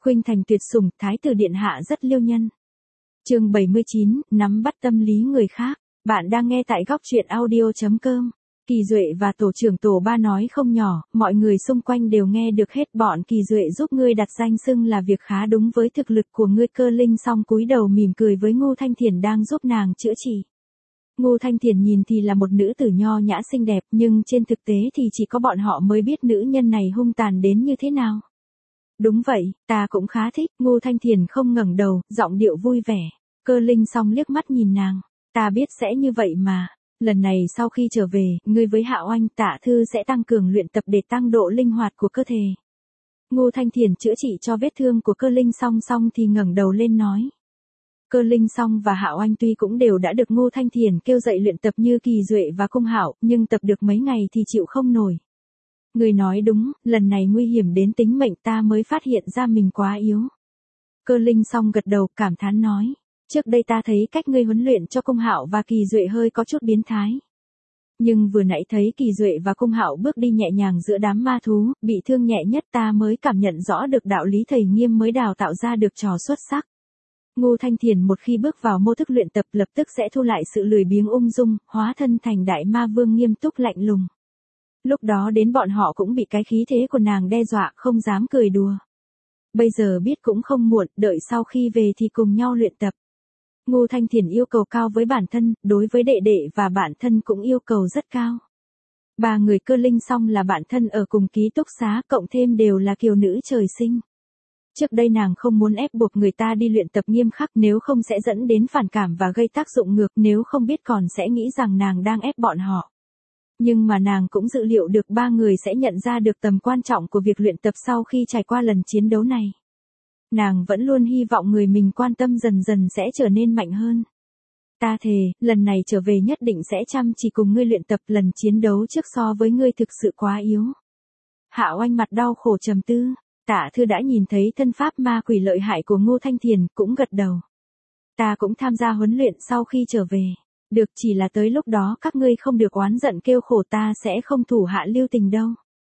Khuynh thành tuyệt sủng, thái tử điện hạ rất liêu nhân. Chương 79, nắm bắt tâm lý người khác. Bạn đang nghe tại góc truyện audio.com. Kỳ Duệ và tổ trưởng tổ 3 nói không nhỏ, mọi người xung quanh đều nghe được hết. Bọn Kỳ Duệ giúp ngươi đặt danh xưng là việc khá đúng với thực lực của ngươi. Cơ Linh song cúi đầu mỉm cười với Ngô Thanh Thiền đang giúp nàng chữa trị. Ngô Thanh Thiền nhìn thì là một nữ tử nho nhã xinh đẹp, nhưng trên thực tế thì chỉ có bọn họ mới biết nữ nhân này hung tàn đến như thế nào. Đúng vậy, ta cũng khá thích. Ngô Thanh Thiền không ngẩng đầu, giọng điệu vui vẻ. Cơ Linh song liếc mắt nhìn nàng. Ta biết sẽ như vậy mà. Lần này sau khi trở về, ngươi với Hạo Anh, Tạ Thư sẽ tăng cường luyện tập để tăng độ linh hoạt của cơ thể. Ngô Thanh Thiền chữa trị cho vết thương của Cơ Linh song xong thì ngẩng đầu lên nói. Cơ Linh song và Hạo Anh tuy cũng đều đã được Ngô Thanh Thiền kêu dậy luyện tập như Kỳ Duệ và Cung Hạo, nhưng tập được mấy ngày thì chịu không nổi. Người nói đúng, lần này nguy hiểm đến tính mệnh, ta mới phát hiện ra mình quá yếu. Cơ Linh song gật đầu cảm thán nói. Trước đây ta thấy cách ngươi huấn luyện cho Cung Hạo và Kỳ Duệ hơi có chút biến thái. Nhưng vừa nãy thấy Kỳ Duệ và Cung Hạo bước đi nhẹ nhàng giữa đám ma thú, bị thương nhẹ nhất, ta mới cảm nhận rõ được đạo lý thầy Nghiêm mới đào tạo ra được trò xuất sắc. Ngô Thanh Thiền một khi bước vào mô thức luyện tập lập tức sẽ thu lại sự lười biếng ung dung, hóa thân thành đại ma vương nghiêm túc lạnh lùng. Lúc đó đến bọn họ cũng bị cái khí thế của nàng đe dọa, không dám cười đùa. Bây giờ biết cũng không muộn, đợi sau khi về thì cùng nhau luyện tập. Ngô Thanh Thiền yêu cầu cao với bản thân, đối với đệ đệ và bản thân cũng yêu cầu rất cao. Ba người Cơ Linh song là bạn thân ở cùng ký túc xá, cộng thêm đều là kiều nữ trời sinh. Trước đây nàng không muốn ép buộc người ta đi luyện tập nghiêm khắc, nếu không sẽ dẫn đến phản cảm và gây tác dụng ngược, nếu không biết còn sẽ nghĩ rằng nàng đang ép bọn họ. Nhưng mà nàng cũng dự liệu được ba người sẽ nhận ra được tầm quan trọng của việc luyện tập sau khi trải qua lần chiến đấu này. Nàng vẫn luôn hy vọng người mình quan tâm dần dần sẽ trở nên mạnh hơn. Ta thề, lần này trở về nhất định sẽ chăm chỉ cùng ngươi luyện tập, lần chiến đấu trước so với ngươi thực sự quá yếu. Hạo Anh mặt đau khổ trầm tư. Tạ Thư đã nhìn thấy thân pháp ma quỷ lợi hại của Ngô Thanh Thiền, cũng gật đầu. Ta cũng tham gia huấn luyện sau khi trở về. Được, chỉ là tới lúc đó các ngươi không được oán giận kêu khổ, ta sẽ không thủ hạ lưu tình đâu.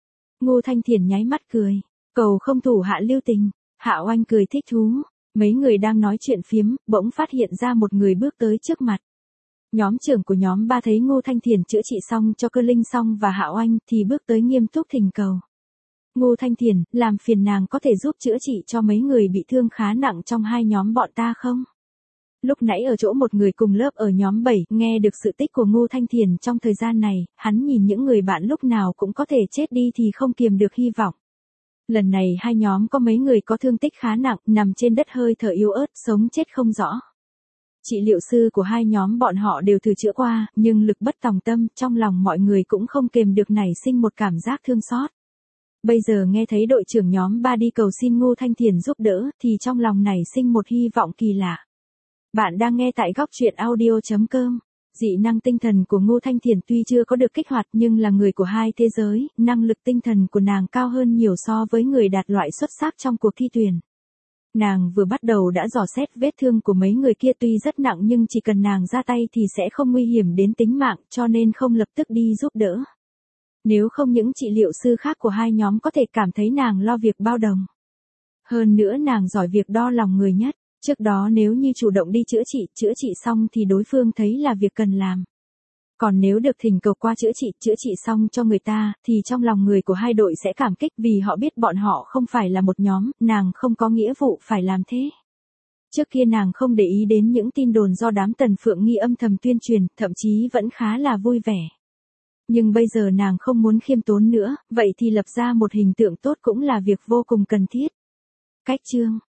Ngô Thanh Thiền nháy mắt cười. Cầu không thủ hạ lưu tình. Hạo Anh cười thích thú. Mấy người đang nói chuyện phiếm, bỗng phát hiện ra một người bước tới trước mặt. Nhóm trưởng của nhóm 3 thấy Ngô Thanh Thiền chữa trị xong cho Cơ Linh song và Hạo Anh thì bước tới nghiêm túc thỉnh cầu. Ngô Thanh Thiền, làm phiền nàng có thể giúp chữa trị cho mấy người bị thương khá nặng trong hai nhóm bọn ta không? Lúc nãy ở chỗ một người cùng lớp ở nhóm 7, nghe được sự tích của Ngô Thanh Thiền trong thời gian này, hắn nhìn những người bạn lúc nào cũng có thể chết đi thì không kiềm được hy vọng. Lần này hai nhóm có mấy người có thương tích khá nặng, nằm trên đất hơi thở yếu ớt, sống chết không rõ. Trị liệu sư của hai nhóm bọn họ đều thử chữa qua, nhưng lực bất tòng tâm, trong lòng mọi người cũng không kềm được nảy sinh một cảm giác thương xót. Bây giờ nghe thấy đội trưởng nhóm 3 đi cầu xin Ngô Thanh Thiền giúp đỡ, thì trong lòng nảy sinh một hy vọng kỳ lạ. Bạn đang nghe tại góc truyện audio.com. Dị năng tinh thần của Ngô Thanh Thiền tuy chưa có được kích hoạt nhưng là người của hai thế giới, năng lực tinh thần của nàng cao hơn nhiều so với người đạt loại xuất sắc trong cuộc thi tuyển. Nàng vừa bắt đầu đã dò xét vết thương của mấy người kia tuy rất nặng nhưng chỉ cần nàng ra tay thì sẽ không nguy hiểm đến tính mạng, cho nên không lập tức đi giúp đỡ. Nếu không những trị liệu sư khác của hai nhóm có thể cảm thấy nàng lo việc bao đồng. Hơn nữa nàng giỏi việc đo lòng người nhất. Trước đó nếu như chủ động đi chữa trị xong thì đối phương thấy là việc cần làm. Còn nếu được thỉnh cầu qua chữa trị xong cho người ta, thì trong lòng người của hai đội sẽ cảm kích vì họ biết bọn họ không phải là một nhóm, nàng không có nghĩa vụ phải làm thế. Trước kia nàng không để ý đến những tin đồn do đám Tần Phượng Nghi âm thầm tuyên truyền, thậm chí vẫn khá là vui vẻ. Nhưng bây giờ nàng không muốn khiêm tốn nữa, vậy thì lập ra một hình tượng tốt cũng là việc vô cùng cần thiết. Cách chương